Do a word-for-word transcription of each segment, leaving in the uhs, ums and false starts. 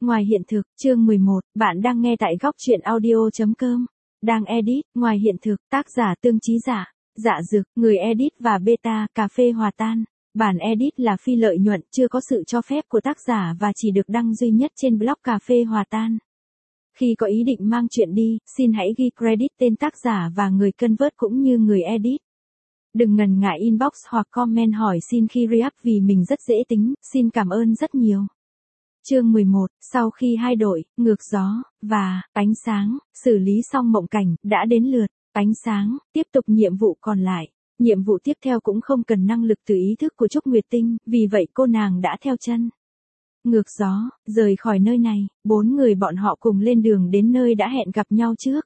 ngoài hiện thực, chương mười một, bạn đang nghe tại góc truyện audio chấm com. Đang edit, ngoài hiện thực, tác giả Tương Chí Dạ, Dạ Dực, người edit và beta, cà phê hòa tan. Bản edit là phi lợi nhuận, chưa có sự cho phép của tác giả và chỉ được đăng duy nhất trên blog cà phê hòa tan. Khi có ý định mang chuyện đi, xin hãy ghi credit tên tác giả và người convert cũng như người edit. Đừng ngần ngại inbox hoặc comment hỏi xin khi re-up vì mình rất dễ tính, xin cảm ơn rất nhiều. Chương mười một, sau khi hai đội, ngược gió, và, ánh sáng, xử lý xong mộng cảnh, đã đến lượt, ánh sáng, tiếp tục nhiệm vụ còn lại. Nhiệm vụ tiếp theo cũng không cần năng lực từ ý thức của Trúc Nguyệt Tinh, vì vậy cô nàng đã theo chân. Ngược gió, rời khỏi nơi này, bốn người bọn họ cùng lên đường đến nơi đã hẹn gặp nhau trước.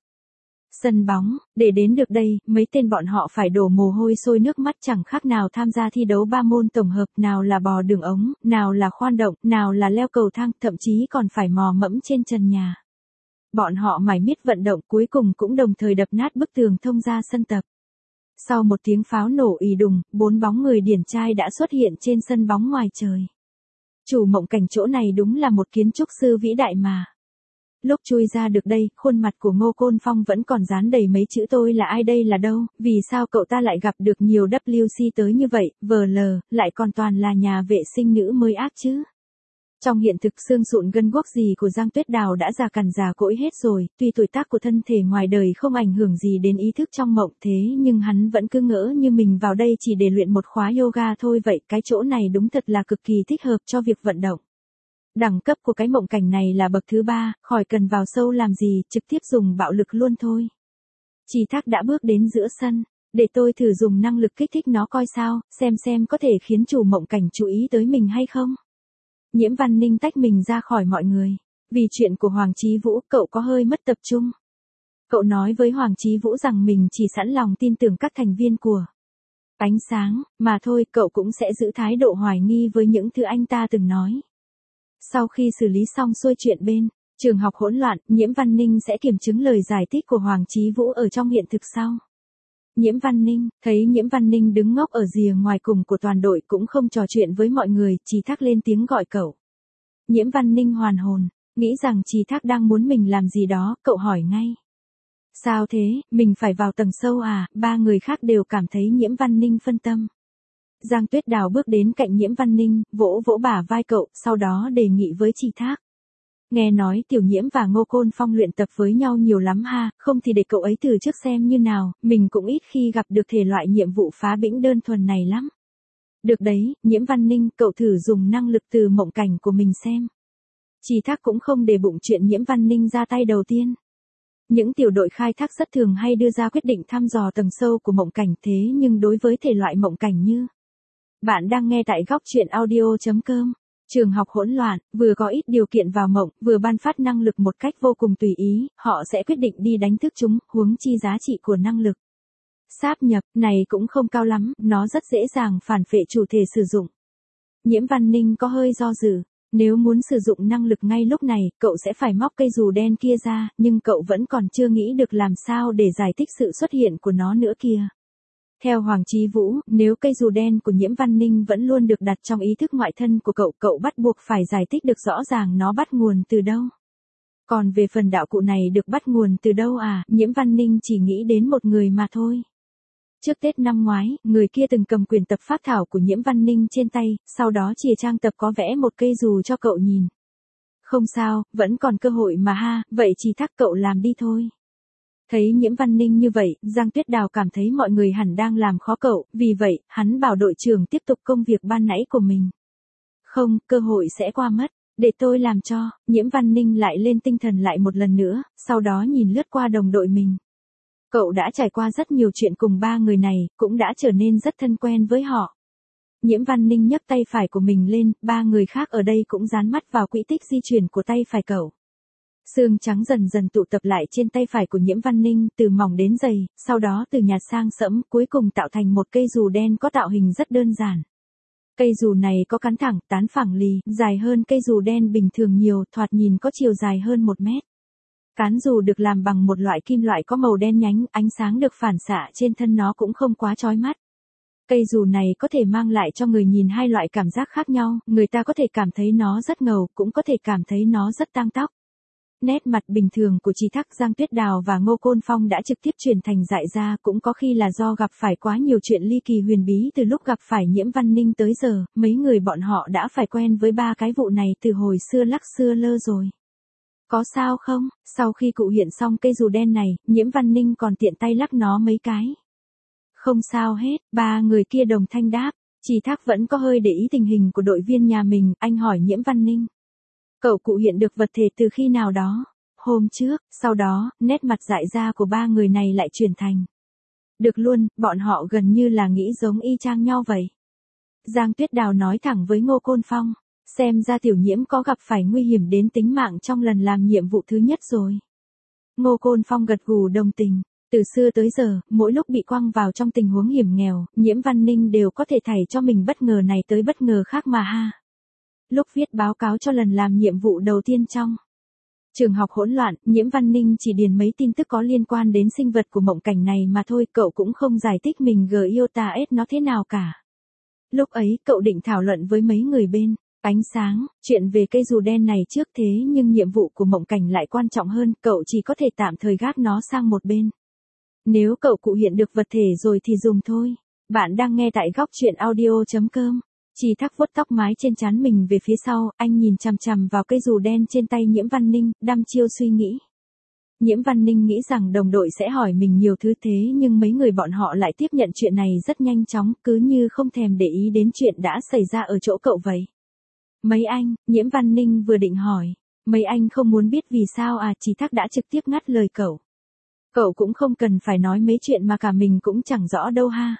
Sân bóng, để đến được đây, mấy tên bọn họ phải đổ mồ hôi sôi nước mắt chẳng khác nào tham gia thi đấu ba môn tổng hợp, nào là bò đường ống, nào là khoan động, nào là leo cầu thang, thậm chí còn phải mò mẫm trên trần nhà. Bọn họ mải miết vận động cuối cùng cũng đồng thời đập nát bức tường thông ra sân tập. Sau một tiếng pháo nổ ì đùng, bốn bóng người điển trai đã xuất hiện trên sân bóng ngoài trời. Chủ mộng cảnh chỗ này đúng là một kiến trúc sư vĩ đại mà. Lúc chui ra được đây, khuôn mặt của Ngô Côn Phong vẫn còn dán đầy mấy chữ tôi là ai đây là đâu, vì sao cậu ta lại gặp được nhiều W C tới như vậy, vờ lờ, lại còn toàn là nhà vệ sinh nữ mới ác chứ. Trong hiện thực xương sụn gân guốc gì của Giang Tuyết Đào đã già cằn già cỗi hết rồi, tuy tuổi tác của thân thể ngoài đời không ảnh hưởng gì đến ý thức trong mộng thế nhưng hắn vẫn cứ ngỡ như mình vào đây chỉ để luyện một khóa yoga thôi vậy, cái chỗ này đúng thật là cực kỳ thích hợp cho việc vận động. Đẳng cấp của cái mộng cảnh này là bậc thứ ba, khỏi cần vào sâu làm gì, trực tiếp dùng bạo lực luôn thôi. Chỉ Thác đã bước đến giữa sân, để tôi thử dùng năng lực kích thích nó coi sao, xem xem có thể khiến chủ mộng cảnh chú ý tới mình hay không. Nhiễm Văn Ninh tách mình ra khỏi mọi người. Vì chuyện của Hoàng Chí Vũ, cậu có hơi mất tập trung. Cậu nói với Hoàng Chí Vũ rằng mình chỉ sẵn lòng tin tưởng các thành viên của Ánh Sáng, mà thôi, cậu cũng sẽ giữ thái độ hoài nghi với những thứ anh ta từng nói. Sau khi xử lý xong xuôi chuyện bên trường học hỗn loạn, Nhiễm Văn Ninh sẽ kiểm chứng lời giải thích của Hoàng Chí Vũ ở trong hiện thực sau. Nhiễm Văn Ninh, thấy Nhiễm Văn Ninh đứng ngốc ở rìa ngoài cùng của toàn đội cũng không trò chuyện với mọi người, Chí Thác lên tiếng gọi cậu. Nhiễm Văn Ninh hoàn hồn, nghĩ rằng Chí Thác đang muốn mình làm gì đó, cậu hỏi ngay. Sao thế, mình phải vào tầng sâu à, ba người khác đều cảm thấy Nhiễm Văn Ninh phân tâm. Giang Tuyết Đào bước đến cạnh Nhiễm Văn Ninh, vỗ vỗ bả vai cậu, sau đó đề nghị với Chí Thác. Nghe nói Tiểu Nhiễm và Ngô Côn Phong luyện tập với nhau nhiều lắm ha, không thì để cậu ấy từ trước xem như nào, mình cũng ít khi gặp được thể loại nhiệm vụ phá bĩnh đơn thuần này lắm. Được đấy, Nhiễm Văn Ninh, cậu thử dùng năng lực từ mộng cảnh của mình xem. Chí Thác cũng không để bụng chuyện Nhiễm Văn Ninh ra tay đầu tiên. Những tiểu đội khai thác rất thường hay đưa ra quyết định thăm dò tầng sâu của mộng cảnh thế nhưng đối với thể loại mộng cảnh như bạn đang nghe tại góc truyện audio chấm com. Trường học hỗn loạn, vừa có ít điều kiện vào mộng, vừa ban phát năng lực một cách vô cùng tùy ý, họ sẽ quyết định đi đánh thức chúng, huống chi giá trị của năng lực. Sáp nhập, này cũng không cao lắm, nó rất dễ dàng phản phệ chủ thể sử dụng. Nhiễm Văn Ninh có hơi do dự, nếu muốn sử dụng năng lực ngay lúc này, cậu sẽ phải móc cây dù đen kia ra, nhưng cậu vẫn còn chưa nghĩ được làm sao để giải thích sự xuất hiện của nó nữa kìa. Theo Hoàng Chí Vũ, nếu cây dù đen của Nhiễm Văn Ninh vẫn luôn được đặt trong ý thức ngoại thân của cậu, cậu bắt buộc phải giải thích được rõ ràng nó bắt nguồn từ đâu. Còn về phần đạo cụ này được bắt nguồn từ đâu à, Nhiễm Văn Ninh chỉ nghĩ đến một người mà thôi. Trước Tết năm ngoái, người kia từng cầm quyền tập pháp thảo của Nhiễm Văn Ninh trên tay, sau đó chìa trang tập có vẽ một cây dù cho cậu nhìn. Không sao, vẫn còn cơ hội mà ha, vậy Chí Thác cậu làm đi thôi. Thấy Nhiễm Văn Ninh như vậy, Giang Tuyết Đào cảm thấy mọi người hẳn đang làm khó cậu, vì vậy, hắn bảo đội trưởng tiếp tục công việc ban nãy của mình. Không, cơ hội sẽ qua mất, để tôi làm cho, Nhiễm Văn Ninh lại lên tinh thần lại một lần nữa, sau đó nhìn lướt qua đồng đội mình. Cậu đã trải qua rất nhiều chuyện cùng ba người này, cũng đã trở nên rất thân quen với họ. Nhiễm Văn Ninh nhấc tay phải của mình lên, ba người khác ở đây cũng dán mắt vào quỹ tích di chuyển của tay phải cậu. Xương trắng dần dần tụ tập lại trên tay phải của Nhiễm Văn Ninh, từ mỏng đến dày, sau đó từ nhạt sang sẫm, cuối cùng tạo thành một cây dù đen có tạo hình rất đơn giản. Cây dù này có cán thẳng, tán phẳng lì, dài hơn cây dù đen bình thường nhiều, thoạt nhìn có chiều dài hơn một mét. Cán dù được làm bằng một loại kim loại có màu đen nhánh, ánh sáng được phản xạ trên thân nó cũng không quá chói mắt. Cây dù này có thể mang lại cho người nhìn hai loại cảm giác khác nhau, người ta có thể cảm thấy nó rất ngầu, cũng có thể cảm thấy nó rất tang tóc. Nét mặt bình thường của Trí Thác, Giang Tuyết Đào và Ngô Côn Phong đã trực tiếp chuyển thành dại ra, cũng có khi là do gặp phải quá nhiều chuyện ly kỳ huyền bí từ lúc gặp phải Nhiễm Văn Ninh tới giờ, mấy người bọn họ đã phải quen với ba cái vụ này từ hồi xưa lắc xưa lơ rồi. Có sao không? Sau khi cụ hiện xong cây dù đen này, Nhiễm Văn Ninh còn tiện tay lắc nó mấy cái. Không sao hết, ba người kia đồng thanh đáp. Trí Thác vẫn có hơi để ý tình hình của đội viên nhà mình, anh hỏi Nhiễm Văn Ninh. Cậu cụ hiện được vật thể từ khi nào đó? Hôm trước, sau đó, nét mặt dại ra của ba người này lại chuyển thành. Được luôn, bọn họ gần như là nghĩ giống y chang nhau vậy. Giang Tuyết Đào nói thẳng với Ngô Côn Phong. Xem ra tiểu Nhiễm có gặp phải nguy hiểm đến tính mạng trong lần làm nhiệm vụ thứ nhất rồi. Ngô Côn Phong gật gù đồng tình. Từ xưa tới giờ, mỗi lúc bị quăng vào trong tình huống hiểm nghèo, Nhiễm Văn Ninh đều có thể thảy cho mình bất ngờ này tới bất ngờ khác mà ha. Lúc viết báo cáo cho lần làm nhiệm vụ đầu tiên trong trường học hỗn loạn, Nhiễm Văn Ninh chỉ điền mấy tin tức có liên quan đến sinh vật của mộng cảnh này mà thôi, cậu cũng không giải thích mình g yêu ta ết nó thế nào cả. Lúc ấy, cậu định thảo luận với mấy người bên Ánh Sáng, chuyện về cây dù đen này trước, thế nhưng nhiệm vụ của mộng cảnh lại quan trọng hơn, cậu chỉ có thể tạm thời gác nó sang một bên. Nếu cậu cụ hiện được vật thể rồi thì dùng thôi. Bạn đang nghe tại góc truyện audio chấm com. Trí Thác vuốt tóc mái trên trán mình về phía sau, anh nhìn chằm chằm vào cây dù đen trên tay Nhiễm Văn Ninh, đăm chiêu suy nghĩ. Nhiễm Văn Ninh nghĩ rằng đồng đội sẽ hỏi mình nhiều thứ, thế nhưng mấy người bọn họ lại tiếp nhận chuyện này rất nhanh chóng, cứ như không thèm để ý đến chuyện đã xảy ra ở chỗ cậu vậy. Mấy anh, Nhiễm Văn Ninh vừa định hỏi. Mấy anh không muốn biết vì sao à? Trí Thác đã trực tiếp ngắt lời cậu. Cậu cũng không cần phải nói mấy chuyện mà cả mình cũng chẳng rõ đâu ha.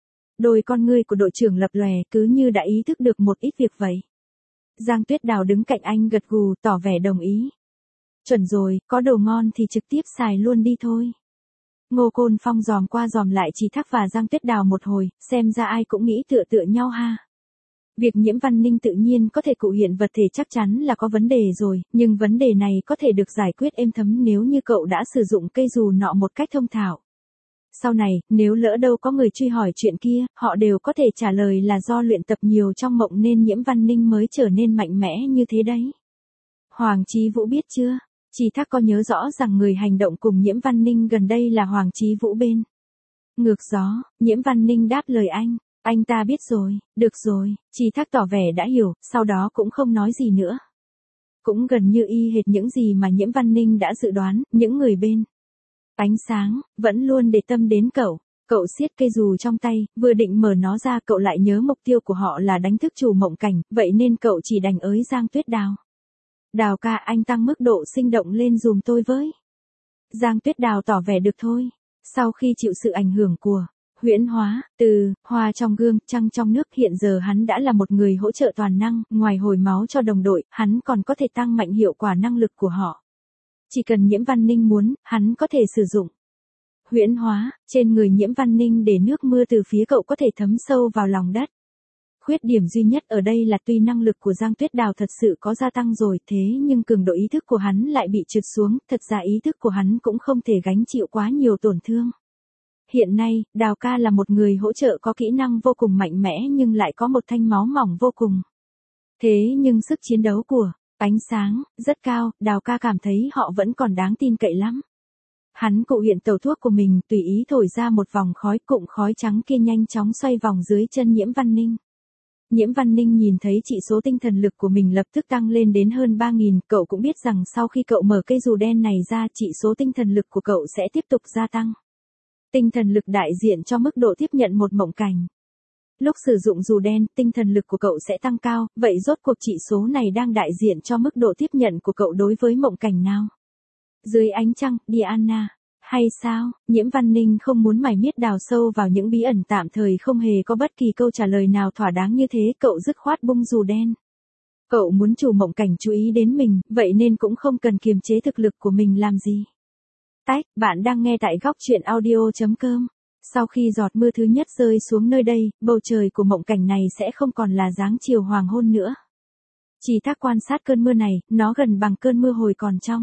Đôi con ngươi của đội trưởng lập lòe, cứ như đã ý thức được một ít việc vậy. Giang Tuyết Đào đứng cạnh anh gật gù, tỏ vẻ đồng ý. Chuẩn rồi, có đồ ngon thì trực tiếp xài luôn đi thôi. Ngô Côn Phong dòm qua dòm lại Trí Thác và Giang Tuyết Đào một hồi, xem ra ai cũng nghĩ tựa tựa nhau ha. Việc Nhiễm Văn Ninh tự nhiên có thể cụ hiện vật thể chắc chắn là có vấn đề rồi, nhưng vấn đề này có thể được giải quyết êm thấm nếu như cậu đã sử dụng cây dù nọ một cách thông thạo. Sau này, nếu lỡ đâu có người truy hỏi chuyện kia, họ đều có thể trả lời là do luyện tập nhiều trong mộng nên Nhiễm Văn Ninh mới trở nên mạnh mẽ như thế đấy. Hoàng Chí Vũ biết chưa? Trí Thác có nhớ rõ rằng người hành động cùng Nhiễm Văn Ninh gần đây là Hoàng Chí Vũ bên ngược gió. Nhiễm Văn Ninh đáp lời anh. Anh ta biết rồi, được rồi. Trí Thác tỏ vẻ đã hiểu, sau đó cũng không nói gì nữa. Cũng gần như y hệt những gì mà Nhiễm Văn Ninh đã dự đoán, những người bên Ánh Sáng vẫn luôn để tâm đến cậu. Cậu siết cây dù trong tay, vừa định mở nó ra, cậu lại nhớ mục tiêu của họ là đánh thức chủ mộng cảnh, vậy nên cậu chỉ đành ới Giang Tuyết Đào. Đào ca, anh tăng mức độ sinh động lên dùm tôi với. Giang Tuyết Đào tỏ vẻ được thôi. Sau khi chịu sự ảnh hưởng của huyễn hóa, từ hoa trong gương, trăng trong nước, hiện giờ hắn đã là một người hỗ trợ toàn năng, ngoài hồi máu cho đồng đội, hắn còn có thể tăng mạnh hiệu quả năng lực của họ. Chỉ cần Nhiễm Văn Ninh muốn, hắn có thể sử dụng huyễn hóa trên người Nhiễm Văn Ninh để nước mưa từ phía cậu có thể thấm sâu vào lòng đất. Khuyết điểm duy nhất ở đây là tuy năng lực của Giang Tuyết Đào thật sự có gia tăng rồi, thế nhưng cường độ ý thức của hắn lại bị trượt xuống, thật ra ý thức của hắn cũng không thể gánh chịu quá nhiều tổn thương. Hiện nay, Đào ca là một người hỗ trợ có kỹ năng vô cùng mạnh mẽ nhưng lại có một thanh máu mỏng vô cùng. Thế nhưng sức chiến đấu của Ánh Sáng rất cao, Đào ca cảm thấy họ vẫn còn đáng tin cậy lắm. Hắn cụ hiện tẩu thuốc của mình, tùy ý thổi ra một vòng khói, cụm khói trắng kia nhanh chóng xoay vòng dưới chân Nhiễm Văn Ninh. Nhiễm Văn Ninh nhìn thấy chỉ số tinh thần lực của mình lập tức tăng lên đến hơn ba nghìn, cậu cũng biết rằng sau khi cậu mở cây dù đen này ra, chỉ số tinh thần lực của cậu sẽ tiếp tục gia tăng. Tinh thần lực đại diện cho mức độ tiếp nhận một mộng cảnh. Lúc sử dụng dù đen, tinh thần lực của cậu sẽ tăng cao, vậy rốt cuộc chỉ số này đang đại diện cho mức độ tiếp nhận của cậu đối với mộng cảnh nào? Dưới ánh trăng, Diana. Hay sao? Nhiễm Văn Ninh không muốn mải miết đào sâu vào những bí ẩn tạm thời không hề có bất kỳ câu trả lời nào thỏa đáng như thế, cậu dứt khoát bung dù đen. Cậu muốn chủ mộng cảnh chú ý đến mình, vậy nên cũng không cần kiềm chế thực lực của mình làm gì. Tách, bạn đang nghe tại góc truyện audio chấm com. Sau khi giọt mưa thứ nhất rơi xuống nơi đây, bầu trời của mộng cảnh này sẽ không còn là dáng chiều hoàng hôn nữa. Trí Thác quan sát cơn mưa này, nó gần bằng cơn mưa hồi còn trong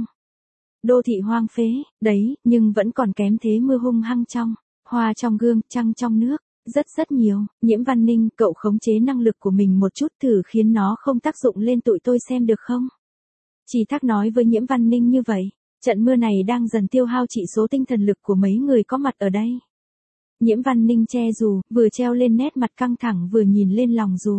đô thị hoang phế, đấy, nhưng vẫn còn kém thế mưa hung hăng trong hoa trong gương, trăng trong nước. Rất rất nhiều, Nhiễm Văn Ninh, cậu khống chế năng lực của mình một chút thử khiến nó không tác dụng lên tụi tôi xem được không? Trì Thác nói với Nhiễm Văn Ninh như vậy, trận mưa này đang dần tiêu hao chỉ số tinh thần lực của mấy người có mặt ở đây. Nhiễm Văn Ninh che dù, vừa treo lên nét mặt căng thẳng vừa nhìn lên lòng dù.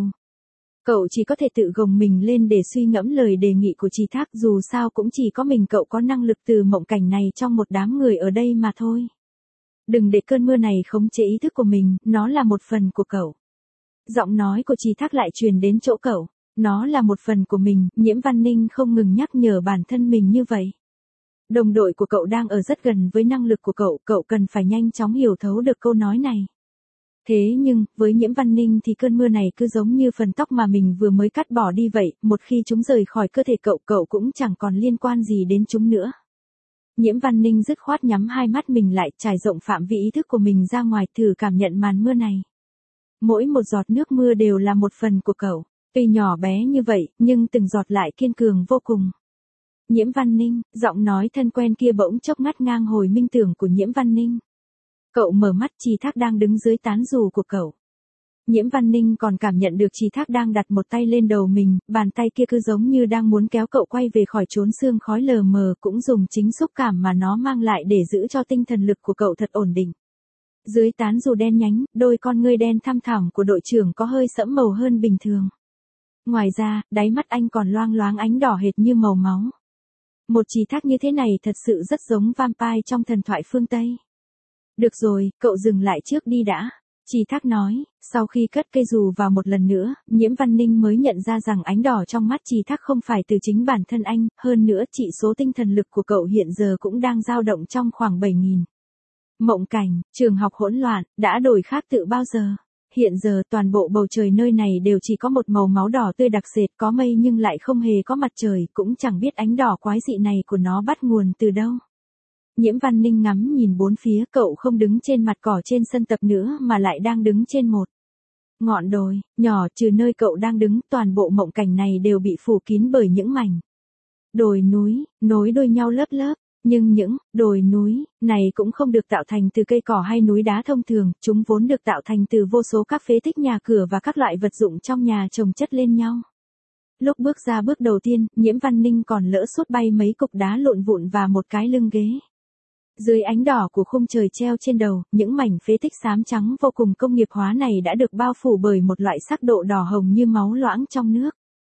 Cậu chỉ có thể tự gồng mình lên để suy ngẫm lời đề nghị của Trì Thác, dù sao cũng chỉ có mình cậu có năng lực từ mộng cảnh này trong một đám người ở đây mà thôi. Đừng để cơn mưa này khống chế ý thức của mình, nó là một phần của cậu. Giọng nói của Trì Thác lại truyền đến chỗ cậu, nó là một phần của mình, Nhiễm Văn Ninh không ngừng nhắc nhở bản thân mình như vậy. Đồng đội của cậu đang ở rất gần với năng lực của cậu, cậu cần phải nhanh chóng hiểu thấu được câu nói này. Thế nhưng, với Nhiễm Văn Ninh thì cơn mưa này cứ giống như phần tóc mà mình vừa mới cắt bỏ đi vậy, một khi chúng rời khỏi cơ thể cậu, cậu cũng chẳng còn liên quan gì đến chúng nữa. Nhiễm Văn Ninh dứt khoát nhắm hai mắt mình lại, trải rộng phạm vi ý thức của mình ra ngoài, thử cảm nhận màn mưa này. Mỗi một giọt nước mưa đều là một phần của cậu, tuy nhỏ bé như vậy, nhưng từng giọt lại kiên cường vô cùng. Nhiễm Văn Ninh, giọng nói thân quen kia bỗng chốc ngắt ngang hồi minh tưởng của Nhiễm Văn Ninh. Cậu mở mắt, Trì Thác đang đứng dưới tán dù của cậu. Nhiễm Văn Ninh còn cảm nhận được Trì Thác đang đặt một tay lên đầu mình, bàn tay kia cứ giống như đang muốn kéo cậu quay về khỏi chốn sương khói lờ mờ, cũng dùng chính xúc cảm mà nó mang lại để giữ cho tinh thần lực của cậu thật ổn định. Dưới tán dù đen nhánh, đôi con ngươi đen thăm thẳm của đội trưởng có hơi sẫm màu hơn bình thường. Ngoài ra, đáy mắt anh còn loang loáng ánh đỏ hệt như màu máu. Một Trì Thác như thế này thật sự rất giống vampire trong thần thoại phương Tây. Được rồi, cậu dừng lại trước đi đã. Trì Thác nói, sau khi cất cây dù vào một lần nữa, Nhiễm Văn Ninh mới nhận ra rằng ánh đỏ trong mắt Trì Thác không phải từ chính bản thân anh, hơn nữa chỉ số tinh thần lực của cậu hiện giờ cũng đang dao động trong khoảng bảy nghìn. Mộng cảnh, trường học hỗn loạn, đã đổi khác từ bao giờ. Hiện giờ toàn bộ bầu trời nơi này đều chỉ có một màu máu đỏ tươi đặc sệt, có mây nhưng lại không hề có mặt trời, cũng chẳng biết ánh đỏ quái dị này của nó bắt nguồn từ đâu. Nhiễm Văn Ninh ngắm nhìn bốn phía, cậu không đứng trên mặt cỏ trên sân tập nữa mà lại đang đứng trên một ngọn đồi, nhỏ, trừ nơi cậu đang đứng, toàn bộ mộng cảnh này đều bị phủ kín bởi những mảnh đồi núi, nối đuôi nhau lớp lớp. Nhưng những đồi núi này cũng không được tạo thành từ cây cỏ hay núi đá thông thường, chúng vốn được tạo thành từ vô số các phế tích nhà cửa và các loại vật dụng trong nhà chồng chất lên nhau. Lúc bước ra bước đầu tiên, Nhiễm Văn Ninh còn lỡ sút bay mấy cục đá lộn vụn và một cái lưng ghế. Dưới ánh đỏ của khung trời treo trên đầu, những mảnh phế tích xám trắng vô cùng công nghiệp hóa này đã được bao phủ bởi một loại sắc độ đỏ hồng như máu loãng trong nước.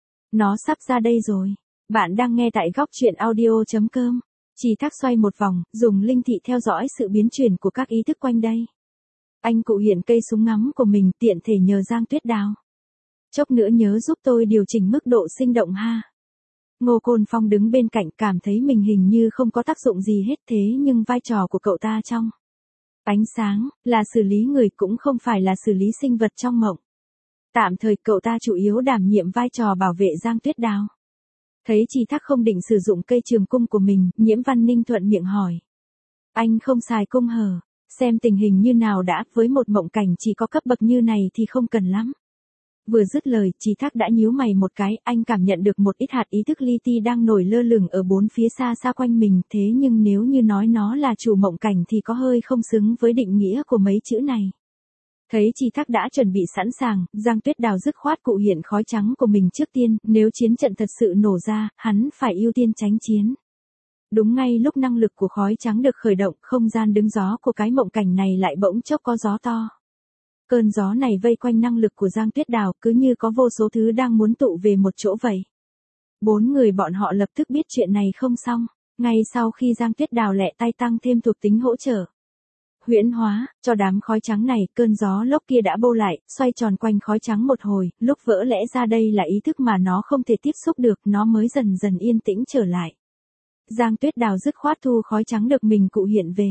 Nó sắp ra đây rồi. Bạn đang nghe tại góc truyện audio chấm com. Trì Thác xoay một vòng, dùng linh thị theo dõi sự biến chuyển của các ý thức quanh đây. Anh cụ hiện cây súng ngắm của mình, tiện thể nhờ Giang Tuyết Đào. Chốc nữa nhớ giúp tôi điều chỉnh mức độ sinh động ha. Ngô Côn Phong đứng bên cạnh, cảm thấy mình hình như không có tác dụng gì hết, thế nhưng vai trò của cậu ta trong ánh sáng, là xử lý người cũng không phải là xử lý sinh vật trong mộng. Tạm thời cậu ta chủ yếu đảm nhiệm vai trò bảo vệ Giang Tuyết Đào. Thấy Trì Thác không định sử dụng cây trường cung của mình, Nhiễm Văn Ninh thuận miệng hỏi. Anh không xài cung hờ, xem tình hình như nào đã, với một mộng cảnh chỉ có cấp bậc như này thì không cần lắm. Vừa dứt lời, Trì Thác đã nhíu mày một cái, anh cảm nhận được một ít hạt ý thức li ti đang nổi lơ lửng ở bốn phía xa xa quanh mình, thế nhưng nếu như nói nó là chủ mộng cảnh thì có hơi không xứng với định nghĩa của mấy chữ này. Thấy Trì Thác đã chuẩn bị sẵn sàng, Giang Tuyết Đào dứt khoát cụ hiện khói trắng của mình trước tiên, nếu chiến trận thật sự nổ ra, hắn phải ưu tiên tránh chiến. Đúng ngay lúc năng lực của khói trắng được khởi động, không gian đứng gió của cái mộng cảnh này lại bỗng chốc có gió to. Cơn gió này vây quanh năng lực của Giang Tuyết Đào, cứ như có vô số thứ đang muốn tụ về một chỗ vậy. Bốn người bọn họ lập tức biết chuyện này không xong, ngay sau khi Giang Tuyết Đào lẹ tay tăng thêm thuộc tính hỗ trợ huyễn hóa cho đám khói trắng này, cơn gió lốc kia đã bô lại, xoay tròn quanh khói trắng một hồi, lúc vỡ lẽ ra đây là ý thức mà nó không thể tiếp xúc được, nó mới dần dần yên tĩnh trở lại. Giang Tuyết Đào dứt khoát thu khói trắng được mình cụ hiện về.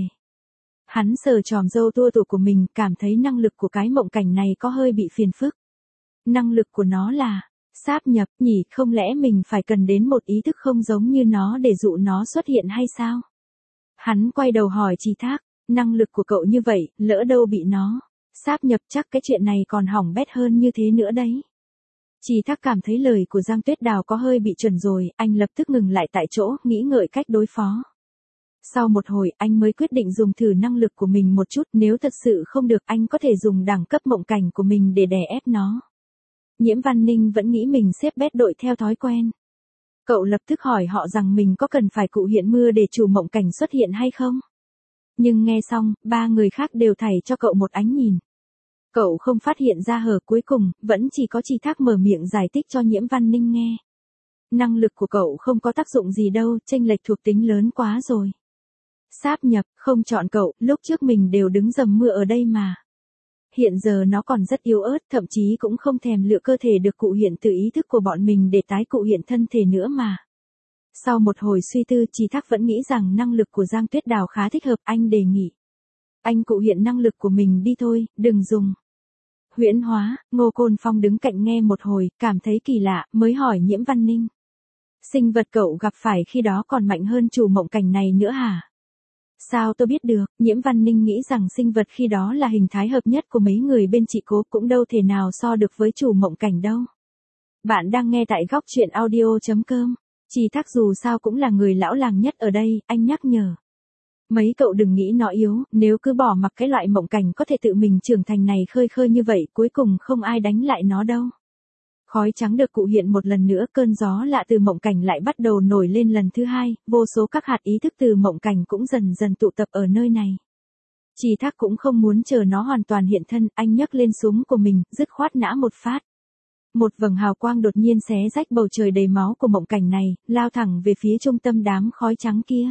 Hắn sờ tròm râu tua tủa của mình, cảm thấy năng lực của cái mộng cảnh này có hơi bị phiền phức. Năng lực của nó là sáp nhập nhỉ, không lẽ mình phải cần đến một ý thức không giống như nó để dụ nó xuất hiện hay sao? Hắn quay đầu hỏi Trì Thác, năng lực của cậu như vậy, lỡ đâu bị nó sáp nhập, chắc cái chuyện này còn hỏng bét hơn như thế nữa đấy. Trì Thác cảm thấy lời của Giang Tuyết Đào có hơi bị chuẩn rồi, anh lập tức ngừng lại tại chỗ, nghĩ ngợi cách đối phó. Sau một hồi, anh mới quyết định dùng thử năng lực của mình một chút, nếu thật sự không được anh có thể dùng đẳng cấp mộng cảnh của mình để đè ép nó. Nhiễm Văn Ninh vẫn nghĩ mình xếp bét đội theo thói quen. Cậu lập tức hỏi họ rằng mình có cần phải cụ hiện mưa để chủ mộng cảnh xuất hiện hay không? Nhưng nghe xong, ba người khác đều thảy cho cậu một ánh nhìn. Cậu không phát hiện ra hở, cuối cùng, vẫn chỉ có Chi Thác mở miệng giải thích cho Nhiễm Văn Ninh nghe. Năng lực của cậu không có tác dụng gì đâu, chênh lệch thuộc tính lớn quá rồi. Sáp nhập, không chọn cậu, lúc trước mình đều đứng dầm mưa ở đây mà. Hiện giờ nó còn rất yếu ớt, thậm chí cũng không thèm lựa cơ thể được cụ hiện từ ý thức của bọn mình để tái cụ hiện thân thể nữa mà. Sau một hồi suy tư, Chi Thác vẫn nghĩ rằng năng lực của Giang Tuyết Đào khá thích hợp, anh đề nghị. Anh cụ hiện năng lực của mình đi thôi, đừng dùng. Huyễn hóa, Ngô Côn Phong đứng cạnh nghe một hồi, cảm thấy kỳ lạ, mới hỏi Nhiễm Văn Ninh. Sinh vật cậu gặp phải khi đó còn mạnh hơn chủ mộng cảnh này nữa hả? Sao tôi biết được, Nhiễm Văn Ninh nghĩ rằng sinh vật khi đó là hình thái hợp nhất của mấy người bên chị Cố, cũng đâu thể nào so được với chủ mộng cảnh đâu. Bạn đang nghe tại góc truyện audio chấm com. Chi Thác dù sao cũng là người lão làng nhất ở đây, anh nhắc nhở. Mấy cậu đừng nghĩ nó yếu, nếu cứ bỏ mặc cái loại mộng cảnh có thể tự mình trưởng thành này khơi khơi như vậy, cuối cùng không ai đánh lại nó đâu. Khói trắng được cụ hiện một lần nữa, cơn gió lạ từ mộng cảnh lại bắt đầu nổi lên lần thứ hai, vô số các hạt ý thức từ mộng cảnh cũng dần dần tụ tập ở nơi này. Chi Thác cũng không muốn chờ nó hoàn toàn hiện thân, anh nhấc lên súng của mình, dứt khoát nã một phát. Một vầng hào quang đột nhiên xé rách bầu trời đầy máu của mộng cảnh này, lao thẳng về phía trung tâm đám khói trắng kia.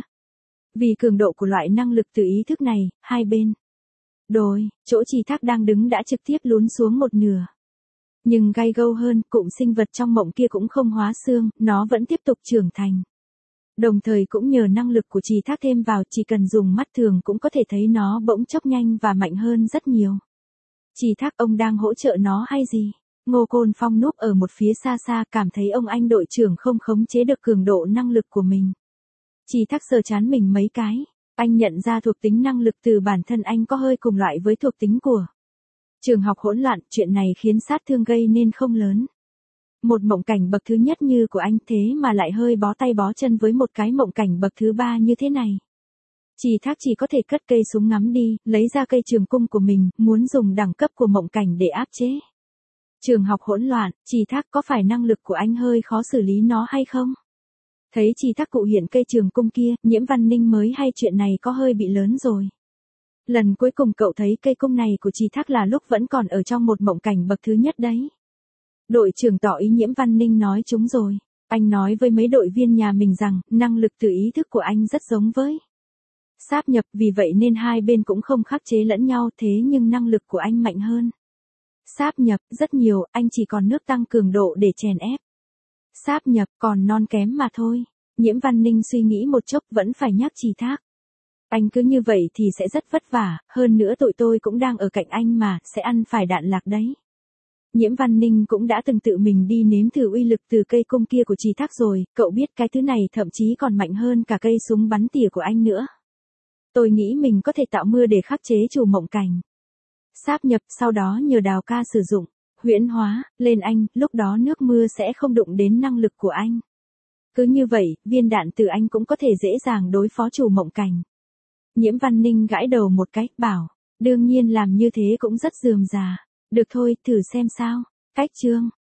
Vì cường độ của loại năng lực từ ý thức này, hai bên đồi, chỗ Chi Thác đang đứng đã trực tiếp lún xuống một nửa. Nhưng gay gâu hơn, cụm sinh vật trong mộng kia cũng không hóa xương, nó vẫn tiếp tục trưởng thành. Đồng thời cũng nhờ năng lực của Chi Thác thêm vào, chỉ cần dùng mắt thường cũng có thể thấy nó bỗng chốc nhanh và mạnh hơn rất nhiều. Chi Thác, ông đang hỗ trợ nó hay gì? Ngô Côn Phong núp ở một phía xa xa, cảm thấy ông anh đội trưởng không khống chế được cường độ năng lực của mình. Chi Thác sờ trán mình mấy cái, anh nhận ra thuộc tính năng lực từ bản thân anh có hơi cùng loại với thuộc tính của trường học hỗn loạn, chuyện này khiến sát thương gây nên không lớn. Một mộng cảnh bậc thứ nhất như của anh thế mà lại hơi bó tay bó chân với một cái mộng cảnh bậc thứ ba như thế này. Chi Thác chỉ có thể cất cây súng ngắm đi, lấy ra cây trường cung của mình, muốn dùng đẳng cấp của mộng cảnh để áp chế. Trường học hỗn loạn, Chi Thác, có phải năng lực của anh hơi khó xử lý nó hay không? Thấy Chi Thác cụ hiện cây trường cung kia, Nhiễm Văn Ninh mới hay chuyện này có hơi bị lớn rồi. Lần cuối cùng cậu thấy cây cung này của Chi Thác là lúc vẫn còn ở trong một mộng cảnh bậc thứ nhất đấy. Đội trưởng tỏ ý Nhiễm Văn Ninh nói chúng rồi. Anh nói với mấy đội viên nhà mình rằng, năng lực từ ý thức của anh rất giống với sáp nhập, vì vậy nên hai bên cũng không khắc chế lẫn nhau, thế nhưng năng lực của anh mạnh hơn sáp nhập rất nhiều, anh chỉ còn nước tăng cường độ để chèn ép sáp nhập, còn non kém mà thôi. Nhiễm Văn Ninh suy nghĩ một chốc, vẫn phải nhắc Chi Thác. Anh cứ như vậy thì sẽ rất vất vả, hơn nữa tụi tôi cũng đang ở cạnh anh mà, sẽ ăn phải đạn lạc đấy. Nhiễm Văn Ninh cũng đã từng tự mình đi nếm thử uy lực từ cây cung kia của Chi Thác rồi, cậu biết cái thứ này thậm chí còn mạnh hơn cả cây súng bắn tỉa của anh nữa. Tôi nghĩ mình có thể tạo mưa để khắc chế chủ mộng cảnh sáp nhập, sau đó nhờ Đào ca sử dụng huyễn hóa lên anh, lúc đó nước mưa sẽ không đụng đến năng lực của anh. Cứ như vậy, viên đạn từ anh cũng có thể dễ dàng đối phó chủ mộng cảnh. Nhiễm Văn Ninh gãi đầu một cái, bảo, đương nhiên làm như thế cũng rất rườm rà. Được thôi, thử xem sao. Cách chương